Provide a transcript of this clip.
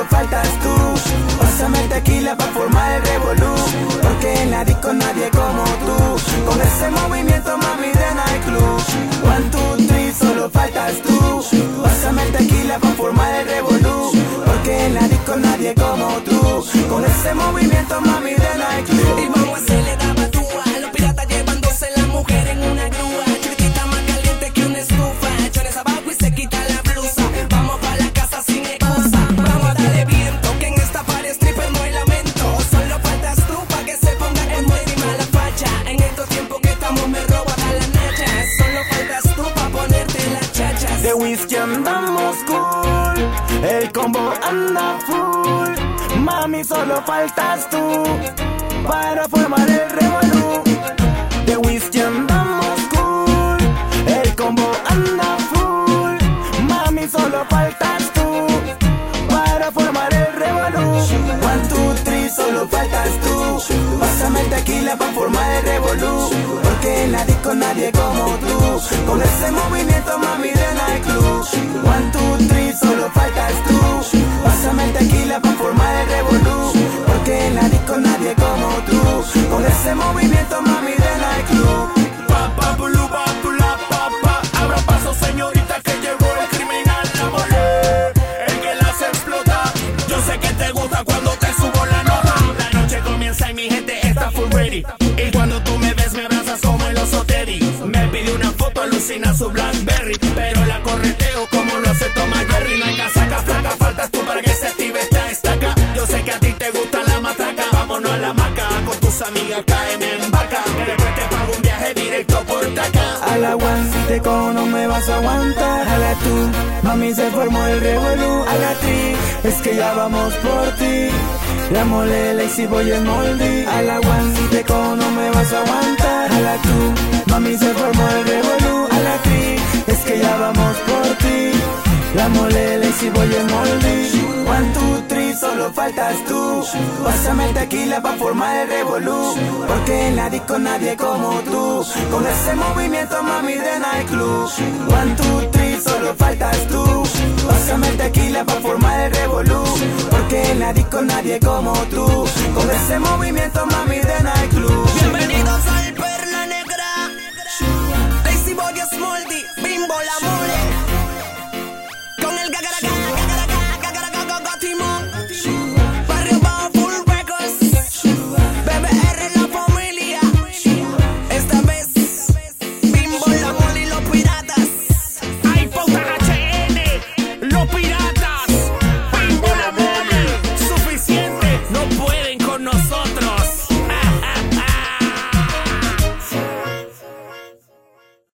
solo faltas tú. Pásame el tequila pa' formar el revolú, porque en la disco nadie como tú. Con ese movimiento, mami, de nightclub. 1, 2, 3, solo faltas tú. Pásame el tequila pa' formar el revolú, porque en la disco nadie como tú. Con ese movimiento, mami, de nightclub. Y vamos a hacerle tabatúa a los piratas llevándose la mujer en una grúa. Chiquitita más caliente que una estufa, chones abajo y se quita la blusa. Vamos pa' la casa sin excusa, vamos a darle viento, que en esta pared stripper no hay lamento. Solo faltas tú pa' que se ponga en buena y mala facha. En estos tiempos que estamos me roban a las nachas. Solo faltas tú pa' ponerte las chachas. De whisky andamos cool, el combo anda full. Mami, solo faltas tú para formar el revolú. De whisky andamos cool, el combo anda full. Mami, solo faltas tú para formar el revolú. 1, 2, 3, solo faltas tú. Pásame el tequila pa' formar el revolú, porque en la disco nadie como tú. Con ese movimiento, mami, de nightclub. 1, 2, 3, solo faltas tú. Pásame el tequila pa' formar el revolú, porque en la disco nadie como tú. Con ese movimiento, mami, de nightclub. Pa, pulu, pa, pula, pa. Abra paso, señorita, que llegó el criminal, la mole, el que las explota. Yo sé que te gusta cuando te subo la nota. La noche comienza y mi gente está full ready. Y cuando tú me ves, me abrazas como el oso Teddy. Me pide una foto, alucina su Blackberry, pero la correteo como lo hace Tomás Jerry. No hay casaca flaca, faltas tú para que se active esta estaca. Yo sé que a ti te gusta la matraca. Vámonos a la maca, con tus amigas caen en vaca. Que después te pago un viaje directo por Taca. A la one, si te cojo no me vas a aguantar. A la two, mami, se formó el revolú. A la three, es que ya vamos por ti. La mole, lazy boy en moldy. A la one, si te cojo no me vas a aguantar. A la two, mami, se formó el revolú. A la three, es que ya vamos por ti. La mole, lazy boy en moldy. 1, 2, 3, solo faltas tú. Pásame el tequila pa' formar el revolú, porque en la disco nadie como tú. Con ese movimiento, mami, de nightclub. 1, 2, 3, solo faltas tú. Pásame el tequila pa' formar el revolú, porque en la disco nadie como tú. Con ese movimiento